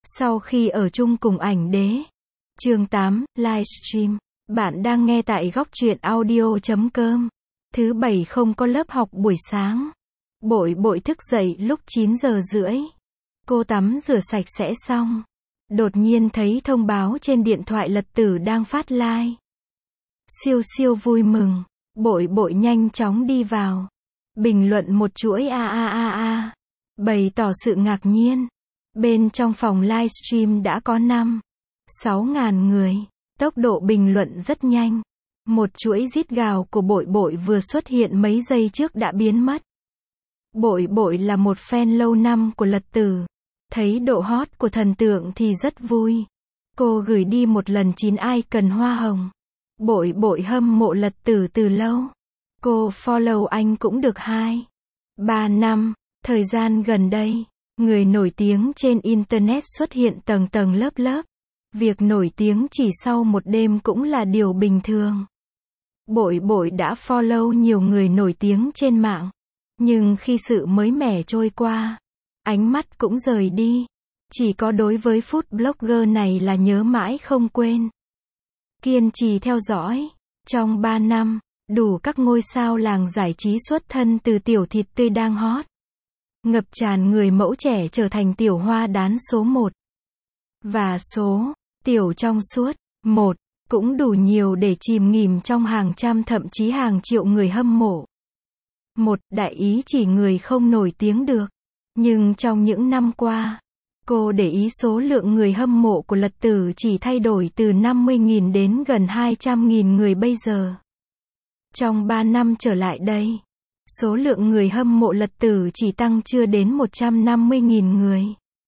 Sau khi ở chung cùng ảnh đế. Chương 8, Livestream. Bạn đang nghe tại góc truyện audio.com. Thứ bảy không có lớp học buổi sáng. Bội bội thức dậy lúc 9 giờ rưỡi. Cô tắm rửa sạch sẽ xong. Đột nhiên thấy thông báo trên điện thoại Lật Tử đang phát live. Siêu siêu vui mừng. Bội bội nhanh chóng đi vào. Bình luận một chuỗi a. Bày tỏ sự ngạc nhiên. Bên trong phòng livestream đã có 5-6 ngàn người. Tốc độ bình luận rất nhanh. Một chuỗi rít gào của bội bội vừa xuất hiện mấy giây trước đã biến mất. Bội bội là một fan lâu năm của Lật Tử. Thấy độ hot của thần tượng thì rất vui. Cô gửi đi một lần 9 icon hoa hồng. Bội bội hâm mộ Lật Tử từ lâu. Cô follow anh cũng được 2-3 năm. Thời gian gần đây, người nổi tiếng trên Internet xuất hiện tầng tầng lớp lớp. Việc nổi tiếng chỉ sau một đêm cũng là điều bình thường. Bội bội đã follow nhiều người nổi tiếng trên mạng. Nhưng khi sự mới mẻ trôi qua, ánh mắt cũng rời đi. Chỉ có đối với food blogger này là nhớ mãi không quên. Kiên trì theo dõi. Trong 3 năm, đủ các ngôi sao làng giải trí xuất thân từ tiểu thịt tươi đang hot. Ngập tràn người mẫu trẻ trở thành tiểu hoa đán số 1. Và số tiểu trong suốt 1 cũng đủ nhiều để chìm nghỉm trong hàng trăm thậm chí hàng triệu người hâm mộ. Một đại ý chỉ người không nổi tiếng được. Nhưng trong những năm qua, cô để ý số lượng người hâm mộ của Lật Tử chỉ thay đổi từ 50.000 đến gần 200.000 người bây giờ. Trong 3 năm trở lại đây, số lượng người hâm mộ Lật Tử chỉ tăng chưa đến 150.000 người.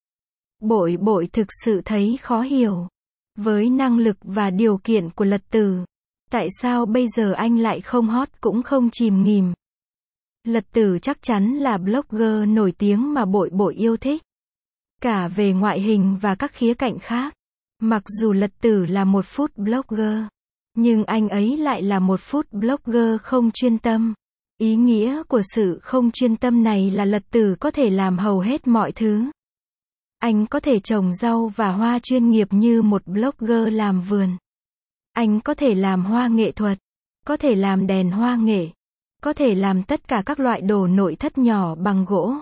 Bội bội thực sự thấy khó hiểu. Với năng lực và điều kiện của Lật Tử, tại sao bây giờ anh lại không hot cũng không chìm nghỉm? Lật Tử chắc chắn là blogger nổi tiếng mà bội bội yêu thích. Cả về ngoại hình và các khía cạnh khác. Mặc dù Lật Tử là một food blogger, nhưng anh ấy lại là một food blogger không chuyên tâm. Ý nghĩa của sự không chuyên tâm này là Lật Tử có thể làm hầu hết mọi thứ. Anh có thể trồng rau và hoa chuyên nghiệp như một blogger làm vườn. Anh có thể làm hoa nghệ thuật, có thể làm đèn hoa nghệ, có thể làm tất cả các loại đồ nội thất nhỏ bằng gỗ.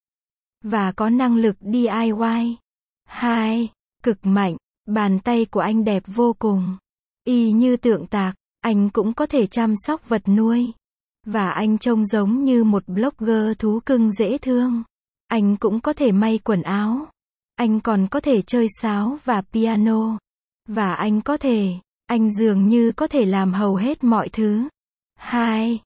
Và có năng lực DIY. 2. Cực mạnh. Bàn tay của anh đẹp vô cùng. Y như tượng tạc. Anh cũng có thể chăm sóc vật nuôi. Và anh trông giống như một blogger thú cưng dễ thương. Anh cũng có thể may quần áo. Anh còn có thể chơi sáo và piano. Và anh dường như có thể làm hầu hết mọi thứ. 2.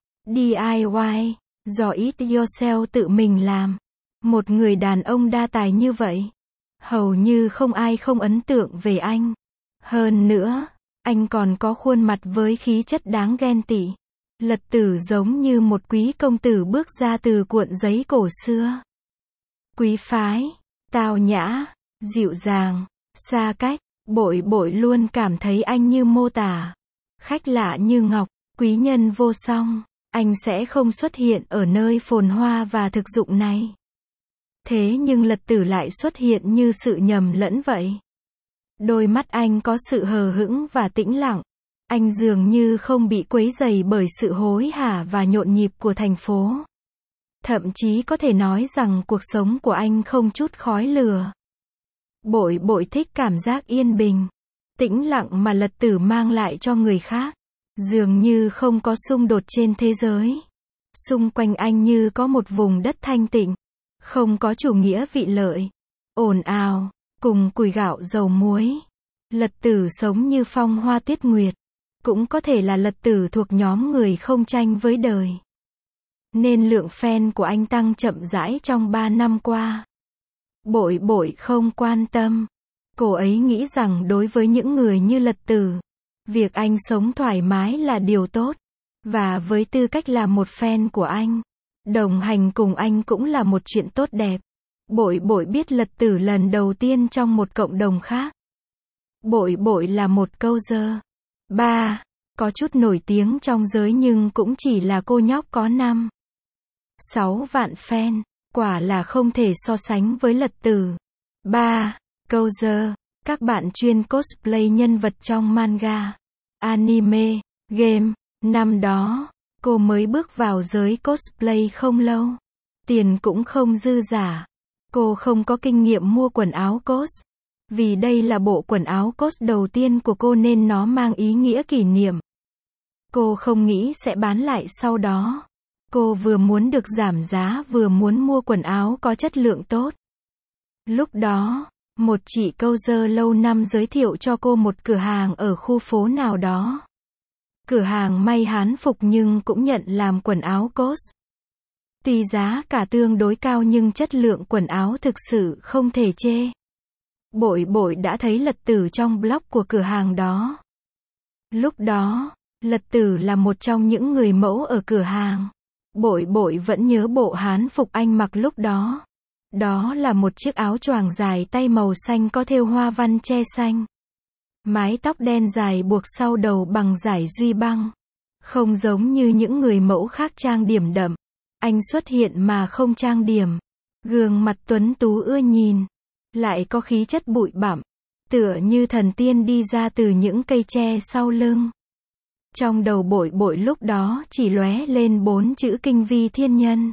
DIY. Do it yourself tự mình làm. Một người đàn ông đa tài như vậy, hầu như không ai không ấn tượng về anh. Hơn nữa, anh còn có khuôn mặt với khí chất đáng ghen tị. Lật Tử giống như một quý công tử bước ra từ cuộn giấy cổ xưa. Quý phái, tao nhã, dịu dàng, xa cách, bội bội luôn cảm thấy anh như mô tả. Khách lạ như ngọc, quý nhân vô song, anh sẽ không xuất hiện ở nơi phồn hoa và thực dụng này. Thế nhưng Lật Tử lại xuất hiện như sự nhầm lẫn vậy. Đôi mắt anh có sự hờ hững và tĩnh lặng. Anh dường như không bị quấy rầy bởi sự hối hả và nhộn nhịp của thành phố. Thậm chí có thể nói rằng cuộc sống của anh không chút khói lửa. Bội bội thích cảm giác yên bình, tĩnh lặng mà Lật Tử mang lại cho người khác. Dường như không có xung đột trên thế giới. Xung quanh anh như có một vùng đất thanh tịnh. Không có chủ nghĩa vị lợi, ồn ào, cùng củi gạo dầu muối. Lật Tử sống như phong hoa tuyết nguyệt. Cũng có thể là Lật Tử thuộc nhóm người không tranh với đời. Nên lượng fan của anh tăng chậm rãi trong 3 năm qua. Bội bội không quan tâm. Cô ấy nghĩ rằng đối với những người như Lật Tử, việc anh sống thoải mái là điều tốt. Và với tư cách là một fan của anh, đồng hành cùng anh cũng là một chuyện tốt đẹp. Bội bội biết Lật Tử lần đầu tiên trong một cộng đồng khác. Bội bội là một câu dơ. 3. Có chút nổi tiếng trong giới nhưng cũng chỉ là cô nhóc có 5-6 vạn fan. Quả là không thể so sánh với Lật Tử. 3. Coser, các bạn chuyên cosplay nhân vật trong manga, anime, game. Năm đó, cô mới bước vào giới cosplay không lâu. Tiền cũng không dư dả. Cô không có kinh nghiệm mua quần áo cos. Vì đây là bộ quần áo cos đầu tiên của cô nên nó mang ý nghĩa kỷ niệm. Cô không nghĩ sẽ bán lại sau đó. Cô vừa muốn được giảm giá vừa muốn mua quần áo có chất lượng tốt. Lúc đó, một chị coser lâu năm giới thiệu cho cô một cửa hàng ở khu phố nào đó. Cửa hàng may Hán phục nhưng cũng nhận làm quần áo cos. Tuy giá cả tương đối cao nhưng chất lượng quần áo thực sự không thể chê. Bội bội đã thấy Lật Tử trong blog của cửa hàng đó. Lúc đó, Lật Tử là một trong những người mẫu ở cửa hàng. Bội bội vẫn nhớ bộ Hán phục anh mặc lúc đó. Đó là một chiếc áo choàng dài tay màu xanh có thêu hoa văn tre xanh. Mái tóc đen dài buộc sau đầu bằng dải duy băng. Không giống như những người mẫu khác trang điểm đậm. Anh xuất hiện mà không trang điểm. Gương mặt tuấn tú ưa nhìn. Lại có khí chất bụi bặm. Tựa như thần tiên đi ra từ những cây tre sau lưng. Trong đầu bội bội lúc đó chỉ lóe lên 4 chữ Kinh Vi Thiên Nhân.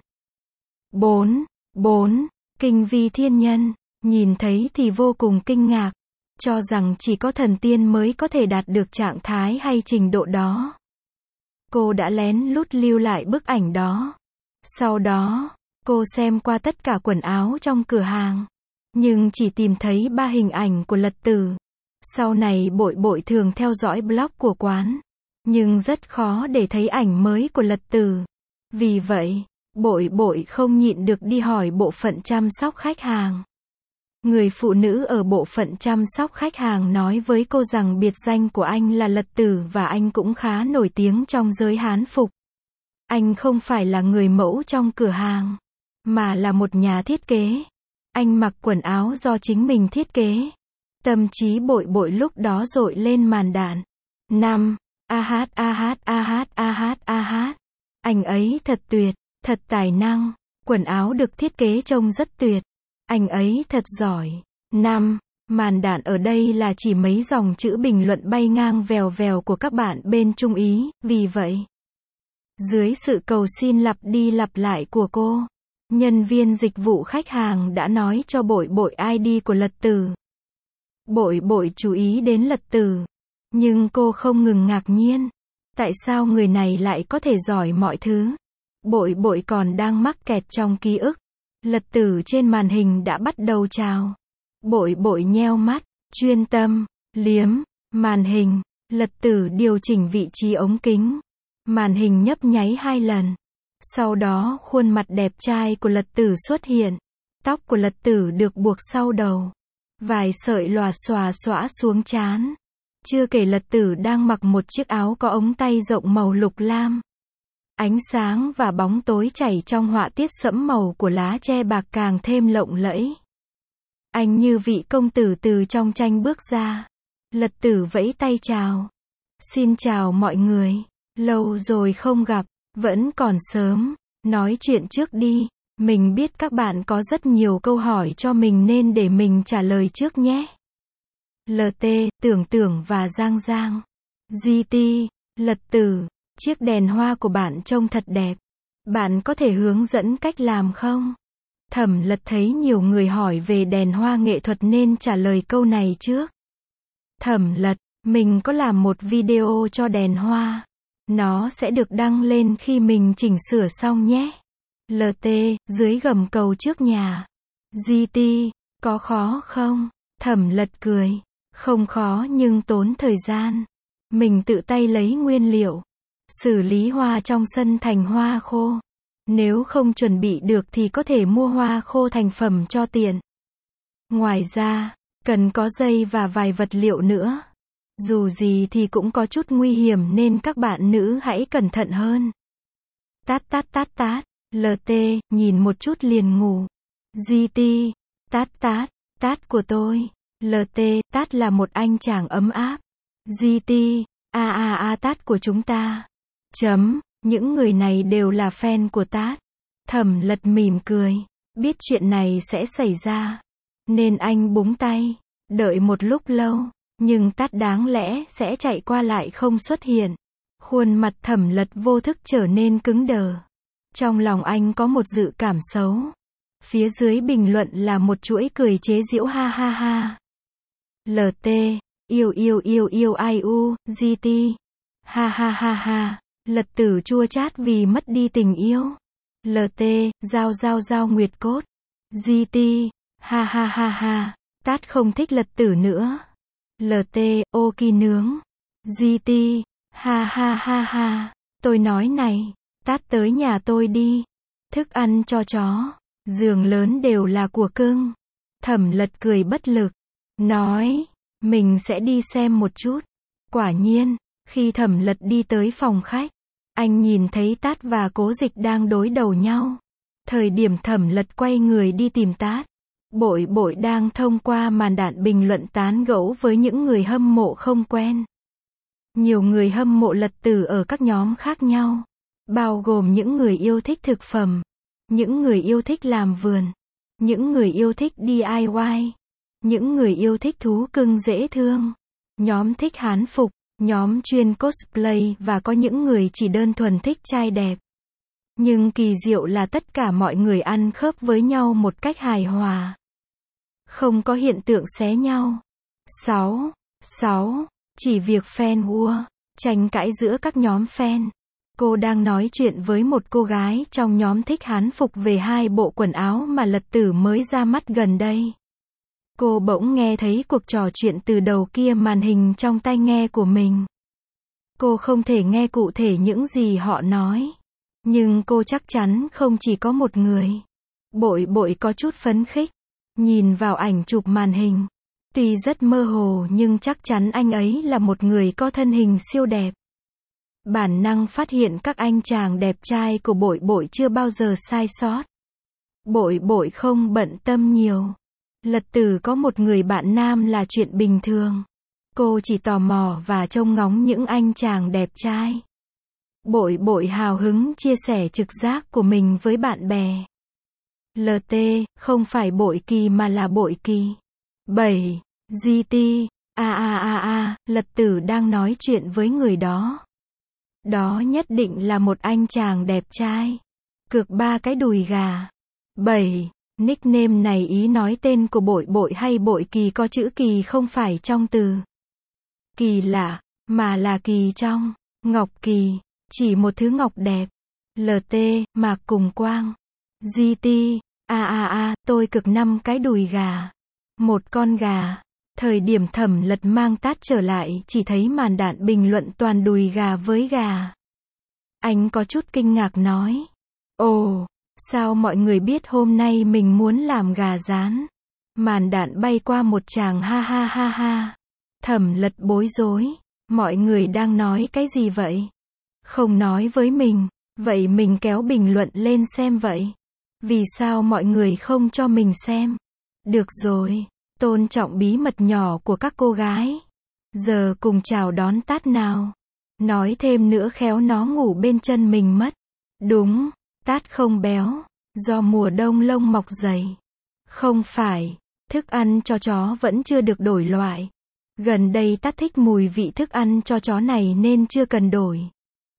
4. Kinh Vi Thiên Nhân. Nhìn thấy thì vô cùng kinh ngạc. Cho rằng chỉ có thần tiên mới có thể đạt được trạng thái hay trình độ đó. Cô đã lén lút lưu lại bức ảnh đó. Sau đó, cô xem qua tất cả quần áo trong cửa hàng. Nhưng chỉ tìm thấy 3 hình ảnh của Lật Tử. Sau này bội bội thường theo dõi blog của quán. Nhưng rất khó để thấy ảnh mới của Lật Tử. Vì vậy, bội bội không nhịn được đi hỏi bộ phận chăm sóc khách hàng. Người phụ nữ ở bộ phận chăm sóc khách hàng nói với cô rằng biệt danh của anh là Lật Tử và anh cũng khá nổi tiếng trong giới Hán phục. Anh không phải là người mẫu trong cửa hàng, mà là một nhà thiết kế. Anh mặc quần áo do chính mình thiết kế. Tâm trí bội bội lúc đó dội lên màn đạn. 5. Anh ấy thật tuyệt, thật tài năng. Quần áo được thiết kế trông rất tuyệt. Anh ấy thật giỏi. 5. Màn đạn ở đây là chỉ mấy dòng chữ bình luận bay ngang vèo vèo của các bạn bên Trung Ý, vì vậy, dưới sự cầu xin lặp đi lặp lại của cô, nhân viên dịch vụ khách hàng đã nói cho bội bội ID của Lật Tử. Bội bội chú ý đến Lật Tử, nhưng cô không ngừng ngạc nhiên. Tại sao người này lại có thể giỏi mọi thứ? Bội bội còn đang mắc kẹt trong ký ức. Lật Tử trên màn hình đã bắt đầu chào. Bội bội nheo mắt, chuyên tâm, liếm màn hình. Lật Tử điều chỉnh vị trí ống kính. Màn hình nhấp nháy 2 lần. Sau đó khuôn mặt đẹp trai của Lật Tử xuất hiện. Tóc của Lật Tử được buộc sau đầu. Vài sợi lòa xòa xõa xuống trán. Chưa kể Lật Tử đang mặc một chiếc áo có ống tay rộng màu lục lam. Ánh sáng và bóng tối chảy trong họa tiết sẫm màu của lá tre bạc càng thêm lộng lẫy. Anh như vị công tử từ trong tranh bước ra. Lật Tử vẫy tay chào. Xin chào mọi người. Lâu rồi không gặp. Vẫn còn sớm. Nói chuyện trước đi. Mình biết các bạn có rất nhiều câu hỏi cho mình nên để mình trả lời trước nhé. LT, Tưởng Tưởng và Giang Giang. GT, Lật Tử. Chiếc đèn hoa của bạn trông thật đẹp. Bạn có thể hướng dẫn cách làm không? Thẩm Lật thấy nhiều người hỏi về đèn hoa nghệ thuật nên trả lời câu này trước. Thẩm Lật, mình có làm một video cho đèn hoa. Nó sẽ được đăng lên khi mình chỉnh sửa xong nhé. LT, dưới gầm cầu trước nhà. GT, có khó không? Thẩm Lật cười. Không khó nhưng tốn thời gian. Mình tự tay lấy nguyên liệu. Xử lý hoa trong sân thành hoa khô. Nếu không chuẩn bị được thì có thể mua hoa khô thành phẩm cho tiện. Ngoài ra, cần có dây và vài vật liệu nữa. Dù gì thì cũng có chút nguy hiểm nên các bạn nữ hãy cẩn thận hơn. Tát. LT, nhìn một chút liền ngủ. GT, tát của tôi. LT, tát là một anh chàng ấm áp. GT, tát của chúng ta. Những người này đều là fan của Tát. Thẩm Lật mỉm cười. Biết chuyện này sẽ xảy ra. Nên anh búng tay. Đợi một lúc lâu, nhưng Tát đáng lẽ sẽ chạy qua lại không xuất hiện. Khuôn mặt Thẩm Lật vô thức trở nên cứng đờ. Trong lòng anh có một dự cảm xấu. Phía dưới bình luận là một chuỗi cười chế giễu ha ha ha. LT, yêu ai u, GT. Ha ha ha ha. Lật Tử chua chát vì mất đi tình yêu. LT, giao nguyệt cốt. GT, ha ha ha ha. Tát không thích Lật Tử nữa. LT, ô kỳ nướng. GT, ha ha ha ha. Tôi nói này, Tát tới nhà tôi đi. Thức ăn cho chó, giường lớn đều là của cưng. Thẩm Lật cười bất lực, nói, mình sẽ đi xem một chút. Quả nhiên, khi Thẩm Lật đi tới phòng khách, anh nhìn thấy Tát và Cố Dịch đang đối đầu nhau. Thời điểm Thẩm Lật quay người đi tìm Tát, Bội Bội đang thông qua màn đạn bình luận tán gẫu với những người hâm mộ không quen. Nhiều người hâm mộ Lật Tử ở các nhóm khác nhau, bao gồm những người yêu thích thực phẩm, những người yêu thích làm vườn, những người yêu thích DIY, những người yêu thích thú cưng dễ thương, nhóm thích hán phục, nhóm chuyên cosplay và có những người chỉ đơn thuần thích trai đẹp. Nhưng kỳ diệu là tất cả mọi người ăn khớp với nhau một cách hài hòa. Không có hiện tượng xé nhau. 6. Chỉ việc fan war, tranh cãi giữa các nhóm fan. Cô đang nói chuyện với một cô gái trong nhóm thích hán phục về 2 bộ quần áo mà Lật Tử mới ra mắt gần đây. Cô bỗng nghe thấy cuộc trò chuyện từ đầu kia màn hình trong tai nghe của mình. Cô không thể nghe cụ thể những gì họ nói. Nhưng cô chắc chắn không chỉ có một người. Bội Bội có chút phấn khích. Nhìn vào ảnh chụp màn hình. Tuy rất mơ hồ nhưng chắc chắn anh ấy là một người có thân hình siêu đẹp. Bản năng phát hiện các anh chàng đẹp trai của Bội Bội chưa bao giờ sai sót. Bội Bội không bận tâm nhiều. Lật Tử có một người bạn nam là chuyện bình thường. Cô chỉ tò mò và trông ngóng những anh chàng đẹp trai. Bội Bội hào hứng chia sẻ trực giác của mình với bạn bè. LT, không phải Bội Kỳ mà là Bội Kỳ. 7. GT, Lật Tử đang nói chuyện với người đó. Đó nhất định là một anh chàng đẹp trai. Cược 3 cái đùi gà. 7. Nickname này ý nói tên của Bội Bội hay Bội Kỳ có chữ Kỳ không phải trong từ kỳ lạ, mà là kỳ trong. Ngọc Kỳ, chỉ một thứ ngọc đẹp. LT, Mạc Cùng Quang. GT, tôi cực 5 cái đùi gà. Một con gà. Thời điểm Thẩm Lật mang Tát trở lại chỉ thấy màn đạn bình luận toàn đùi gà với gà. Anh có chút kinh ngạc nói. Ồ, sao mọi người biết hôm nay mình muốn làm gà rán? Màn đạn bay qua một tràng ha ha ha ha. Thẩm Lật bối rối. Mọi người đang nói cái gì vậy? Không nói với mình. Vậy mình kéo bình luận lên xem vậy. Vì sao mọi người không cho mình xem? Được rồi, tôn trọng bí mật nhỏ của các cô gái. Giờ cùng chào đón Tát nào. Nói thêm nữa khéo nó ngủ bên chân mình mất. Đúng, Tát không béo, do mùa đông lông mọc dày. Không phải, thức ăn cho chó vẫn chưa được đổi loại. Gần đây Tát thích mùi vị thức ăn cho chó này nên chưa cần đổi.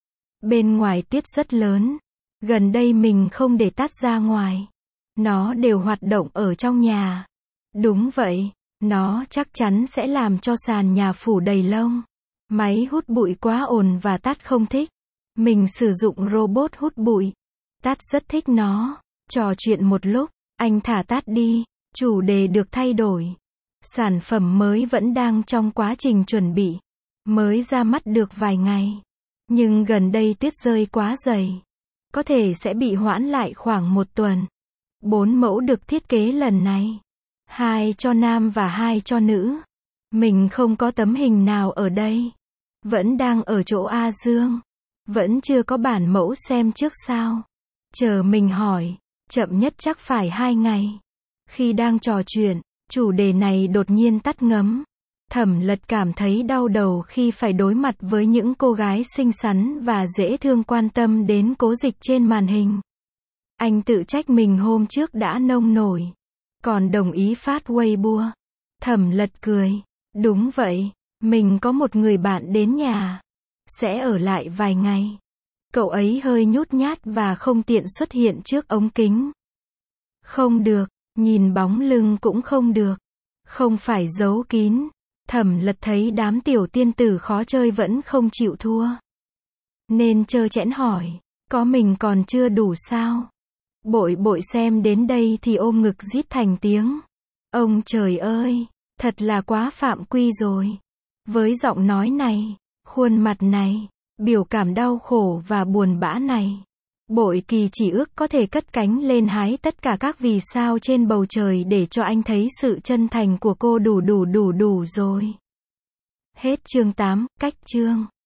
Bên ngoài tuyết rất lớn. Gần đây mình không để Tát ra ngoài. Nó đều hoạt động ở trong nhà. Đúng vậy, nó chắc chắn sẽ làm cho sàn nhà phủ đầy lông. Máy hút bụi quá ồn và Tát không thích. Mình sử dụng robot hút bụi. Tát rất thích nó. Trò chuyện một lúc, anh thả Tát đi. Chủ đề được thay đổi. Sản phẩm mới vẫn đang trong quá trình chuẩn bị. Mới ra mắt được vài ngày. Nhưng gần đây tuyết rơi quá dày. Có thể sẽ bị hoãn lại khoảng 1 tuần. 4 mẫu được thiết kế lần này. 2 cho nam và 2 cho nữ. Mình không có tấm hình nào ở đây. Vẫn đang ở chỗ A Dương. Vẫn chưa có bản mẫu xem trước sao. Chờ mình hỏi. Chậm nhất chắc phải 2 ngày. Khi đang trò chuyện, chủ đề này đột nhiên tắt ngấm. Thẩm Lật cảm thấy đau đầu khi phải đối mặt với những cô gái xinh xắn và dễ thương quan tâm đến Cố Dịch trên màn hình. Anh tự trách mình hôm trước đã nông nổi. Còn đồng ý phát Weibo. Thẩm Lật cười. Đúng vậy, mình có một người bạn đến nhà. Sẽ ở lại vài ngày. Cậu ấy hơi nhút nhát và không tiện xuất hiện trước ống kính. Không được, nhìn bóng lưng cũng không được. Không phải giấu kín. Thẩm Lật thấy đám tiểu tiên tử khó chơi vẫn không chịu thua. Nên trơ trẽn hỏi, có mình còn chưa đủ sao? Bội bội xem đến đây thì ôm ngực rít thành tiếng. Ông trời ơi, thật là quá phạm quy rồi. Với giọng nói này, khuôn mặt này, biểu cảm đau khổ và buồn bã này, Bội Kỳ chỉ ước có thể cất cánh lên hái tất cả các vì sao trên bầu trời để cho anh thấy sự chân thành của cô đủ rồi. Hết chương 8, cách chương.